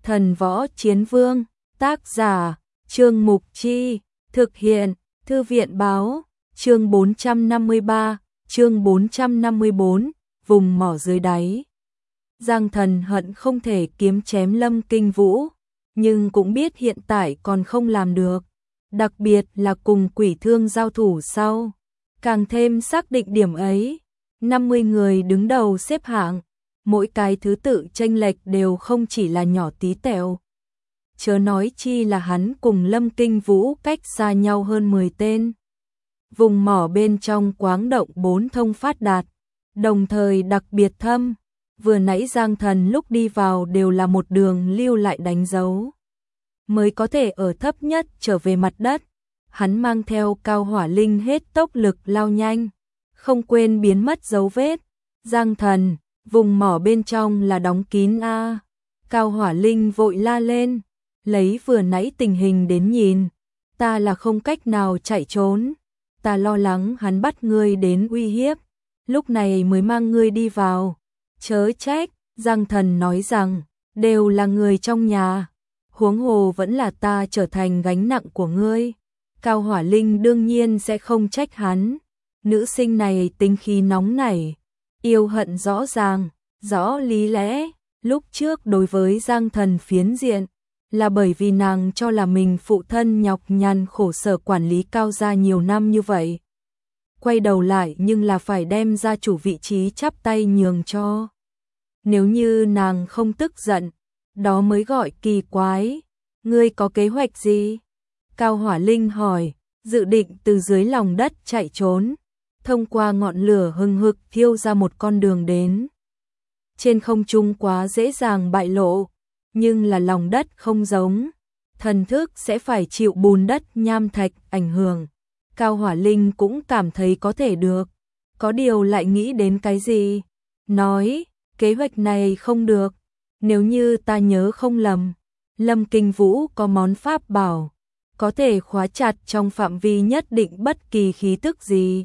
Thần Võ Chiến Vương, tác giả, Trương Mục Chi, thực hiện, Thư viện Báo, chương 453, chương 454, vùng mỏ dưới đáy. Giang Thần hận không thể kiếm chém Lâm Kinh Vũ, nhưng cũng biết hiện tại còn không làm được, đặc biệt là cùng Quỷ Thương giao thủ sau. Càng thêm xác định điểm ấy, 50 người đứng đầu xếp hạng, mỗi cái thứ tự chênh lệch đều không chỉ là nhỏ tí tẹo. Chớ nói chi là hắn cùng Lâm Kinh Vũ cách xa nhau hơn 10 tên. Vùng mỏ bên trong quáng động 4 thông phát đạt, đồng thời đặc biệt thâm, vừa nãy Giang Thần lúc đi vào đều là một đường lưu lại đánh dấu. Mới có thể ở thấp nhất trở về mặt đất, hắn mang theo Cao Hỏa Linh hết tốc lực lao nhanh, không quên biến mất dấu vết. Giang Thần, vùng mỏ bên trong là đóng kín a. Cao Hỏa Linh vội la lên, lấy vừa nãy tình hình đến nhìn, ta là không cách nào chạy trốn, ta lo lắng hắn bắt ngươi đến uy hiếp, lúc này mới mang ngươi đi vào. Chớ trách, Giang Thần nói rằng, đều là người trong nhà, huống hồ vẫn là ta trở thành gánh nặng của ngươi. Cao Hỏa Linh đương nhiên sẽ không trách hắn, nữ sinh này tính khí nóng nảy, yêu hận rõ ràng, rõ lý lẽ. Lúc trước đối với Giang Thần phiến diện, là bởi vì nàng cho là mình phụ thân nhọc nhằn khổ sở quản lý Cao gia nhiều năm như vậy. Quay đầu lại nhưng là phải đem gia chủ vị trí chắp tay nhường cho. Nếu như nàng không tức giận, đó mới gọi kỳ quái. Ngươi có kế hoạch gì? Cao Hỏa Linh hỏi, dự định từ dưới lòng đất chạy trốn, thông qua ngọn lửa hừng hực thiêu ra một con đường đến. Trên không trung quá dễ dàng bại lộ, nhưng là lòng đất không giống, thần thức sẽ phải chịu bùn đất nham thạch ảnh hưởng. Cao Hỏa Linh cũng cảm thấy có thể được, có điều lại nghĩ đến cái gì, nói, kế hoạch này không được, nếu như ta nhớ không lầm, Lâm Kinh Vũ có món pháp bảo, có thể khóa chặt trong phạm vi nhất định bất kỳ khí tức gì.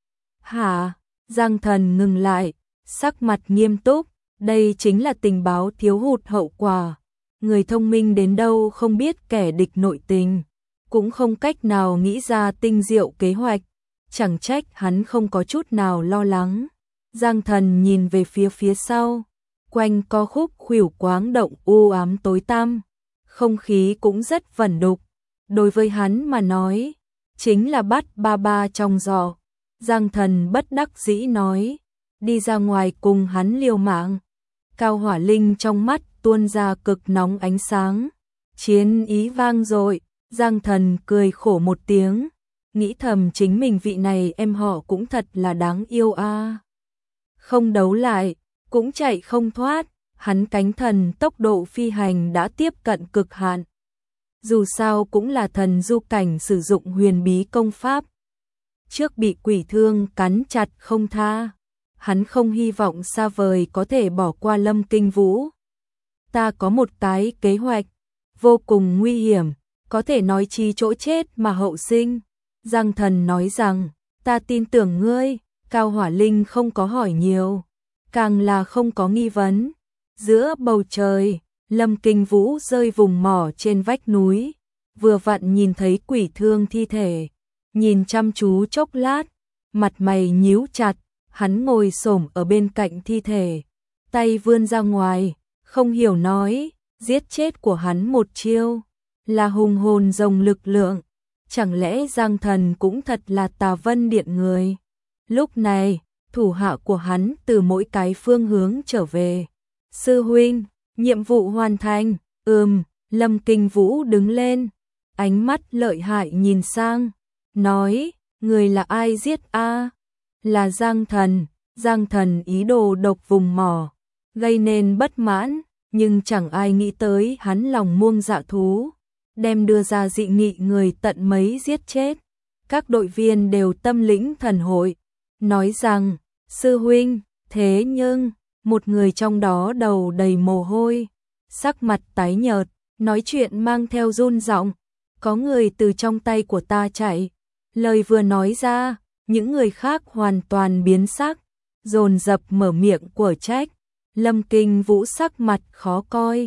Hả? Giang Thần ngừng lại, sắc mặt nghiêm túc, đây chính là tình báo thiếu hụt hậu quả. Người thông minh đến đâu không biết kẻ địch nội tình, cũng không cách nào nghĩ ra tinh diệu kế hoạch, chẳng trách hắn không có chút nào lo lắng. Giang Thần nhìn về phía sau, quanh co khúc khuỷu quáng động u ám tối tăm, không khí cũng rất vẩn đục. Đối với hắn mà nói, chính là bắt ba ba trong giỏ. Giang Thần bất đắc dĩ nói, đi ra ngoài cùng hắn liều mạng. Cao Hỏa Linh trong mắt tuôn ra cực nóng ánh sáng, chiến ý vang dội. Giang Thần cười khổ một tiếng, nghĩ thầm chính mình vị này em họ cũng thật là đáng yêu a. Không đấu lại, cũng chạy không thoát, hắn cánh thần tốc độ phi hành đã tiếp cận cực hạn. Dù sao cũng là thần du cảnh sử dụng huyền bí công pháp. Trước bị Quỷ Thương cắn chặt không tha, hắn không hy vọng xa vời có thể bỏ qua Lâm Kinh Vũ. Ta có một cái kế hoạch, vô cùng nguy hiểm, có thể nói chi chỗ chết mà hậu sinh. Giang Thần nói rằng, ta tin tưởng ngươi. Cao Hỏa Linh không có hỏi nhiều, càng là không có nghi vấn. Giữa bầu trời, Lâm Kinh Vũ rơi vùng mỏ trên vách núi, vừa vặn nhìn thấy Quỷ Thương thi thể, nhìn chăm chú chốc lát, mặt mày nhíu chặt, hắn ngồi xổm ở bên cạnh thi thể, tay vươn ra ngoài, không hiểu nói, giết chết của hắn một chiêu, là hùng hồn rồng lực lượng, chẳng lẽ Giang Thần cũng thật là Tà Vân Điện người. Lúc này, thủ hạ của hắn từ mỗi cái phương hướng trở về. Sư huynh, nhiệm vụ hoàn thành. Lâm Kinh Vũ đứng lên, ánh mắt lợi hại nhìn sang, nói, người là ai giết a? Là Giang Thần. Giang Thần ý đồ độc vùng mỏ, gây nên bất mãn, nhưng chẳng ai nghĩ tới hắn lòng muông dạ thú, đem đưa ra dị nghị người tận mấy giết chết. Các đội viên đều tâm lĩnh thần hội, nói rằng, sư huynh, thế nhưng, một người trong đó đầu đầy mồ hôi, sắc mặt tái nhợt, nói chuyện mang theo run giọng, có người từ trong tay của ta chạy. Lời vừa nói ra, những người khác hoàn toàn biến sắc, dồn dập mở miệng của trách. Lâm Kinh Vũ sắc mặt khó coi,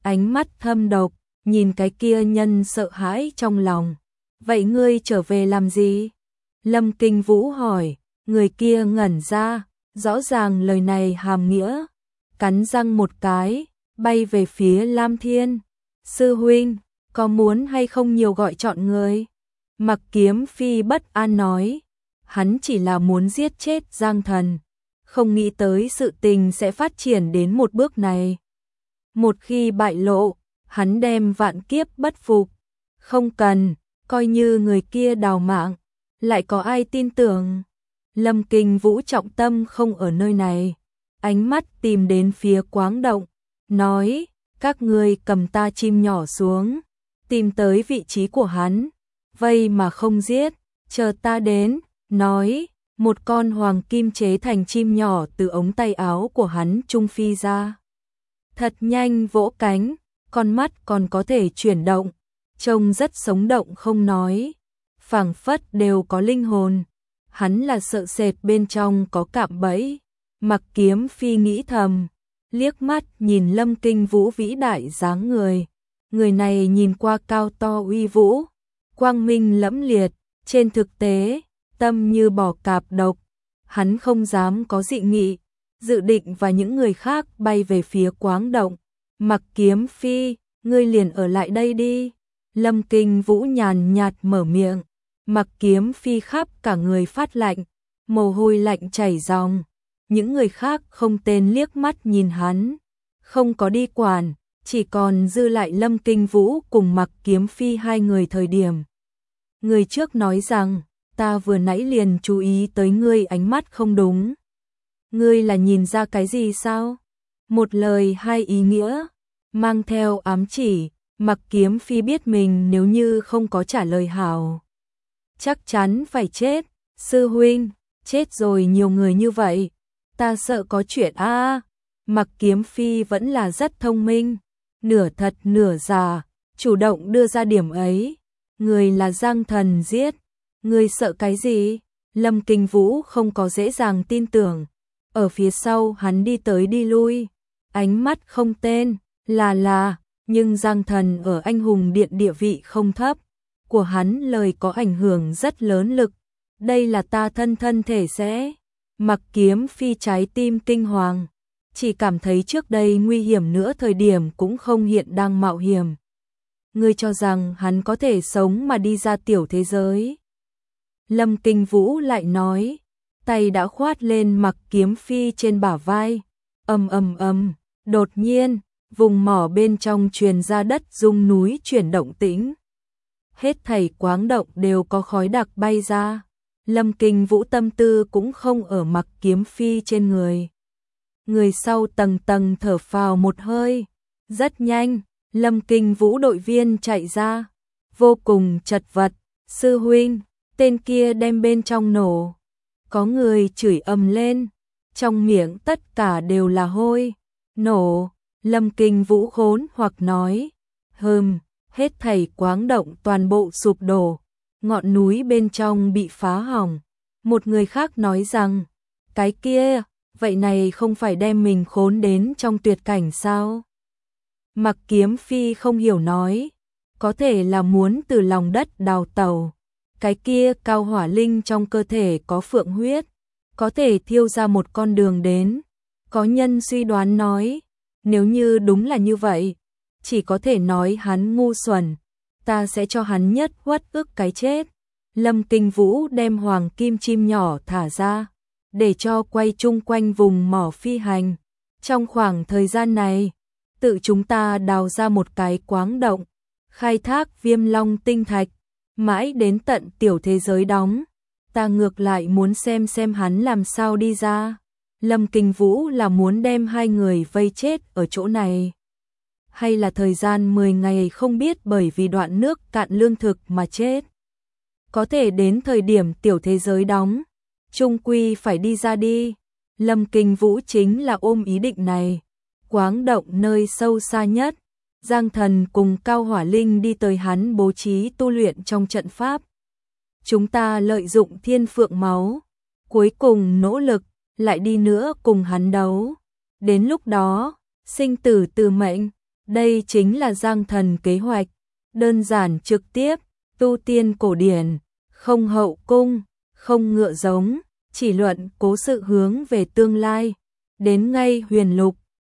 ánh mắt thâm độc, nhìn cái kia nhân sợ hãi trong lòng. Vậy ngươi trở về làm gì? Lâm Kinh Vũ hỏi, người kia ngẩn ra, rõ ràng lời này hàm nghĩa. Cắn răng một cái, bay về phía Lam Thiên. Sư huynh, có muốn hay không nhiều gọi chọn người? Mặc Kiếm Phi bất an nói, hắn chỉ là muốn giết chết Giang Thần, không nghĩ tới sự tình sẽ phát triển đến một bước này. Một khi bại lộ, hắn đem vạn kiếp bất phục. Không cần, coi như người kia đào mạng, lại có ai tin tưởng. Lâm Kinh Vũ trọng tâm không ở nơi này, ánh mắt tìm đến phía quáng động, nói, các ngươi cầm ta chim nhỏ xuống, tìm tới vị trí của hắn, vây mà không giết, chờ ta đến, nói, một con hoàng kim chế thành chim nhỏ từ ống tay áo của hắn trung phi ra. Thật nhanh vỗ cánh, con mắt còn có thể chuyển động, trông rất sống động không nói, phảng phất đều có linh hồn. Hắn là sợ sệt bên trong có cạm bẫy. Mặc Kiếm Phi nghĩ thầm, liếc mắt nhìn Lâm Kinh Vũ vĩ đại dáng người. Người này nhìn qua cao to uy vũ, quang minh lẫm liệt, trên thực tế, tâm như bò cạp độc. Hắn không dám có dị nghị, dự định và những người khác bay về phía quáng động. Mặc Kiếm Phi, ngươi liền ở lại đây đi. Lâm Kinh Vũ nhàn nhạt mở miệng. Mặc Kiếm Phi khắp cả người phát lạnh, mồ hôi lạnh chảy ròng. Những người khác không tên liếc mắt nhìn hắn, không có đi quản, chỉ còn dư lại Lâm Kinh Vũ cùng Mặc Kiếm Phi hai người thời điểm. Người trước nói rằng, ta vừa nãy liền chú ý tới ngươi ánh mắt không đúng. Ngươi là nhìn ra cái gì sao? Một lời hai ý nghĩa, mang theo ám chỉ. Mặc Kiếm Phi biết mình nếu như không có trả lời hảo, chắc chắn phải chết. Sư huynh, chết rồi nhiều người như vậy, ta sợ có chuyện a. Mặc Kiếm Phi vẫn là rất thông minh, nửa thật nửa giả, chủ động đưa ra điểm ấy. Người là Giang Thần giết, người sợ cái gì? Lâm Kinh Vũ không có dễ dàng tin tưởng. Ở phía sau hắn đi tới đi lui, ánh mắt không tên, nhưng Giang Thần ở anh hùng điện địa vị không thấp, của hắn lời có ảnh hưởng rất lớn lực. Đây là ta thân thể sẽ. Mặc Kiếm Phi trái tim kinh hoàng, chỉ cảm thấy trước đây nguy hiểm nữa thời điểm cũng không hiện đang mạo hiểm. Ngươi cho rằng hắn có thể sống mà đi ra tiểu thế giới? Lâm Kinh Vũ lại nói, tay đã khoát lên Mặc Kiếm Phi trên bả vai. Đột nhiên, vùng mỏ bên trong truyền ra đất rung núi chuyển động tĩnh. Hết thảy quáng động đều có khói đặc bay ra. Lâm Kinh Vũ tâm tư cũng không ở Mặc Kiếm Phi trên người. Người sau tầng tầng thở phào một hơi. Rất nhanh, Lâm Kinh Vũ đội viên chạy ra, vô cùng chật vật. Sư huynh, tên kia đem bên trong nổ. Có người chửi ầm lên, trong miệng tất cả đều là hôi. Nổ. Lâm Kinh Vũ khốn hoặc nói, hết thảy quáng động toàn bộ sụp đổ, ngọn núi bên trong bị phá hỏng. Một người khác nói rằng, cái kia, vậy này không phải đem mình khốn đến trong tuyệt cảnh sao? Mặc Kiếm Phi không hiểu nói, có thể là muốn từ lòng đất đào tẩu. Cái kia cao hỏa linh trong cơ thể có phượng huyết, có thể thiêu ra một con đường đến. Có nhân suy đoán nói, nếu như đúng là như vậy, chỉ có thể nói hắn ngu xuẩn, ta sẽ cho hắn nhất uất ức cái chết. Lâm Kinh Vũ đem hoàng kim chim nhỏ thả ra, để cho quay chung quanh vùng mỏ phi hành. Trong khoảng thời gian này, tự chúng ta đào ra một cái quáng động, khai thác Viêm Long tinh thạch, mãi đến tận tiểu thế giới đóng. Ta ngược lại muốn xem hắn làm sao đi ra. Lâm Kinh Vũ là muốn đem hai người vây chết ở chỗ này, hay là thời gian 10 ngày không biết bởi vì đoạn nước cạn lương thực mà chết. Có thể đến thời điểm tiểu thế giới đóng, chung quy phải đi ra đi. Lâm Kinh Vũ chính là ôm ý định này. Quáng động nơi sâu xa nhất, Giang Thần cùng Cao Hỏa Linh đi tới hắn bố trí tu luyện trong trận pháp. Chúng ta lợi dụng thiên phượng máu, cuối cùng nỗ lực, lại đi nữa cùng hắn đấu. Đến lúc đó, sinh tử từ mệnh, Đây chính là Giang Thần kế hoạch, đơn giản trực tiếp, tu tiên cổ điển, không hậu cung, không ngựa giống, chỉ luận cố sự hướng về tương lai. Đến ngay huyền lục,